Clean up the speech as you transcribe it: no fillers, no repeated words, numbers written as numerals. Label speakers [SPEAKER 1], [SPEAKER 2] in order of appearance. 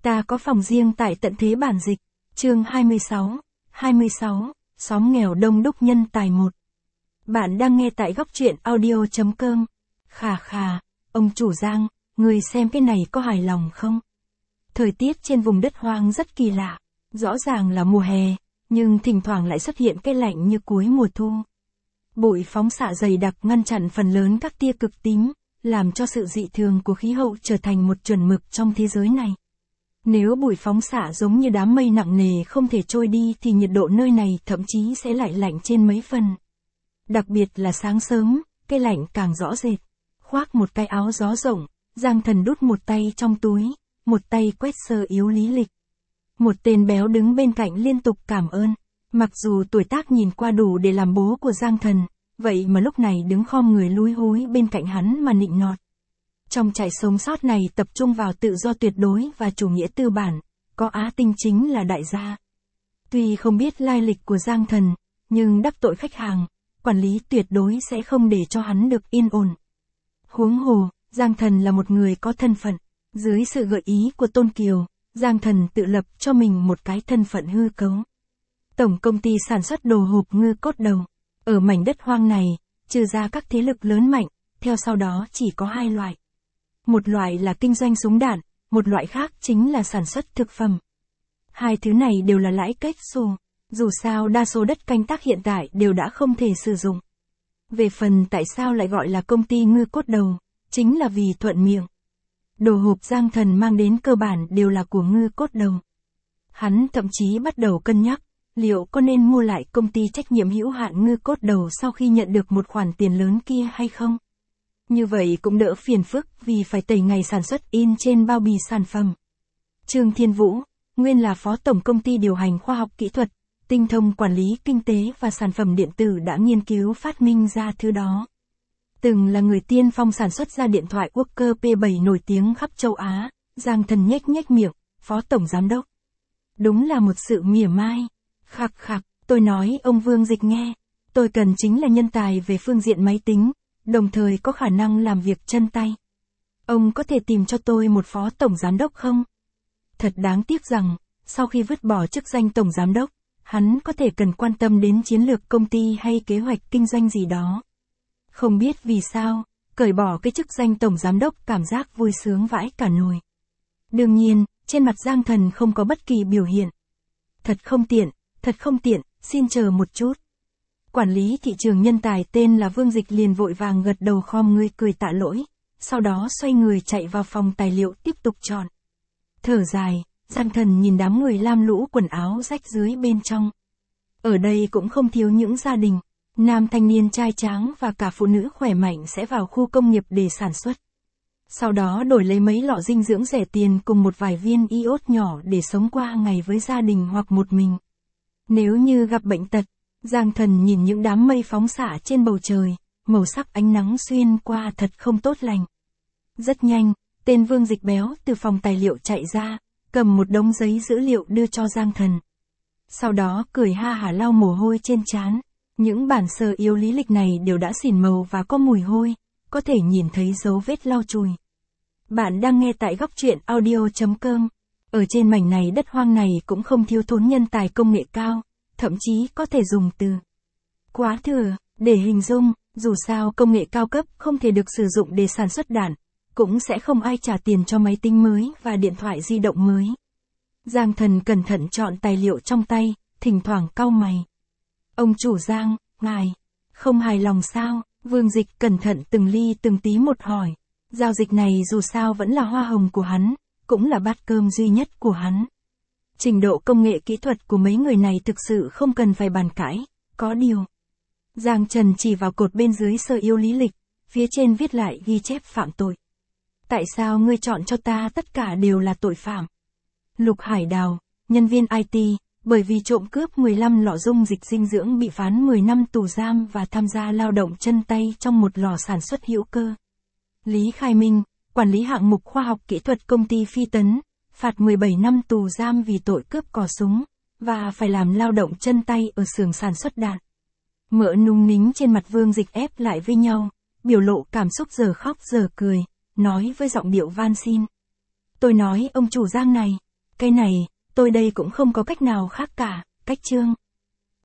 [SPEAKER 1] Ta có phòng riêng tại tận thế bản dịch, chương 26, xóm nghèo đông đúc nhân tài 1. Bạn đang nghe tại góc truyện audio.com. Khà, ông chủ Giang, người xem cái này có hài lòng không? Thời tiết trên vùng đất hoang rất kỳ lạ, rõ ràng là mùa hè, nhưng thỉnh thoảng lại xuất hiện cái lạnh như cuối mùa thu. Bụi phóng xạ dày đặc ngăn chặn phần lớn các tia cực tím, làm cho sự dị thường của khí hậu trở thành một chuẩn mực trong thế giới này. Nếu bụi phóng xạ giống như đám mây nặng nề không thể trôi đi thì nhiệt độ nơi này thậm chí sẽ lại lạnh trên mấy phần. Đặc biệt là sáng sớm, cái lạnh càng rõ rệt. Khoác một cái áo gió rộng, Giang Thần đút một tay trong túi, một tay quét sơ yếu lý lịch. Một tên béo đứng bên cạnh liên tục cảm ơn. Mặc dù tuổi tác nhìn qua đủ để làm bố của Giang Thần, vậy mà lúc này đứng khom người lúi húi bên cạnh hắn mà nịnh nọt. Trong chạy sống sót này tập trung vào tự do tuyệt đối và chủ nghĩa tư bản, có Á Tinh chính là đại gia. Tuy không biết lai lịch của Giang Thần, nhưng đắc tội khách hàng, quản lý tuyệt đối sẽ không để cho hắn được yên ổn. Huống hồ, Giang Thần là một người có thân phận. Dưới sự gợi ý của Tôn Kiều, Giang Thần tự lập cho mình một cái thân phận hư cấu. Tổng công ty sản xuất đồ hộp ngư cốt đầu. Ở mảnh đất hoang này, trừ ra các thế lực lớn mạnh, theo sau đó chỉ có hai loại. Một loại là kinh doanh súng đạn, một loại khác chính là sản xuất thực phẩm. Hai thứ này đều là lãi kết xù, dù sao đa số đất canh tác hiện tại đều đã không thể sử dụng. Về phần tại sao lại gọi là công ty ngư cốt đầu, chính là vì thuận miệng. Đồ hộp Giang Thần mang đến cơ bản đều là của ngư cốt đầu. Hắn thậm chí bắt đầu cân nhắc, liệu có nên mua lại công ty trách nhiệm hữu hạn ngư cốt đầu sau khi nhận được một khoản tiền lớn kia hay không? Như vậy cũng đỡ phiền phức vì phải tẩy ngày sản xuất in trên bao bì sản phẩm. Trương Thiên Vũ, nguyên là phó tổng công ty điều hành khoa học kỹ thuật, tinh thông quản lý kinh tế và sản phẩm điện tử đã nghiên cứu phát minh ra thứ đó. Từng là người tiên phong sản xuất ra điện thoại Walker P7 nổi tiếng khắp châu Á, Giang Thần nhếch miệng, phó tổng giám đốc. Đúng là một sự mỉa mai. Khặc, tôi nói ông Vương Dịch nghe, tôi cần chính là nhân tài về phương diện máy tính, đồng thời có khả năng làm việc chân tay. Ông có thể tìm cho tôi một phó tổng giám đốc không? Thật đáng tiếc rằng, sau khi vứt bỏ chức danh tổng giám đốc, hắn có thể cần quan tâm đến chiến lược công ty hay kế hoạch kinh doanh gì đó. Không biết vì sao, cởi bỏ cái chức danh tổng giám đốc cảm giác vui sướng vãi cả nồi. Đương nhiên, trên mặt Giang Thần không có bất kỳ biểu hiện. Thật không tiện, xin chờ một chút. Quản lý thị trường nhân tài tên là Vương Dịch liền vội vàng gật đầu khom người cười tạ lỗi, sau đó xoay người chạy vào phòng tài liệu tiếp tục chọn. Thở dài, Giang Thần nhìn đám người lam lũ quần áo rách dưới bên trong. Ở đây cũng không thiếu những gia đình, nam thanh niên trai tráng và cả phụ nữ khỏe mạnh sẽ vào khu công nghiệp để sản xuất. Sau đó đổi lấy mấy lọ dinh dưỡng rẻ tiền cùng một vài viên iốt nhỏ để sống qua ngày với gia đình hoặc một mình. Nếu như gặp bệnh tật, Giang Thần nhìn những đám mây phóng xạ trên bầu trời, màu sắc ánh nắng xuyên qua thật không tốt lành. Rất nhanh, tên Vương Dịch béo từ phòng tài liệu chạy ra, cầm một đống giấy dữ liệu đưa cho Giang Thần. Sau đó cười ha hả lau mồ hôi trên trán. Những bản sơ yếu lý lịch này đều đã xỉn màu và có mùi hôi, có thể nhìn thấy dấu vết lau chùi. Bạn đang nghe tại góc truyện audio.com. Ở trên mảnh này đất hoang này cũng không thiếu thốn nhân tài công nghệ cao, thậm chí có thể dùng từ quá thừa để hình dung, dù sao công nghệ cao cấp không thể được sử dụng để sản xuất đạn, cũng sẽ không ai trả tiền cho máy tính mới và điện thoại di động mới. Giang Thần cẩn thận chọn tài liệu trong tay, thỉnh thoảng cau mày. Ông chủ Giang, ngài, không hài lòng sao? Vương Dịch cẩn thận từng ly từng tí một hỏi. Giao dịch này dù sao vẫn là hoa hồng của hắn, cũng là bát cơm duy nhất của hắn. Trình độ công nghệ kỹ thuật của mấy người này thực sự không cần phải bàn cãi, có điều. Giang Trần chỉ vào cột bên dưới sơ yếu lý lịch, phía trên viết lại ghi chép phạm tội. Tại sao ngươi chọn cho ta tất cả đều là tội phạm? Lục Hải Đào, nhân viên IT, bởi vì trộm cướp 15 lọ dung dịch dinh dưỡng bị phán 10 năm tù giam và tham gia lao động chân tay trong một lò sản xuất hữu cơ. Lý Khai Minh, quản lý hạng mục khoa học kỹ thuật công ty Phi Tấn, phạt 17 năm tù giam vì tội cướp cò súng, và phải làm lao động chân tay ở xưởng sản xuất đạn. Mỡ nung nính trên mặt Vương Dịch ép lại với nhau, biểu lộ cảm xúc giờ khóc giờ cười, nói với giọng điệu van xin. Tôi nói ông chủ Giang này, Cái này, tôi đây cũng không có cách nào khác cả, cách chương.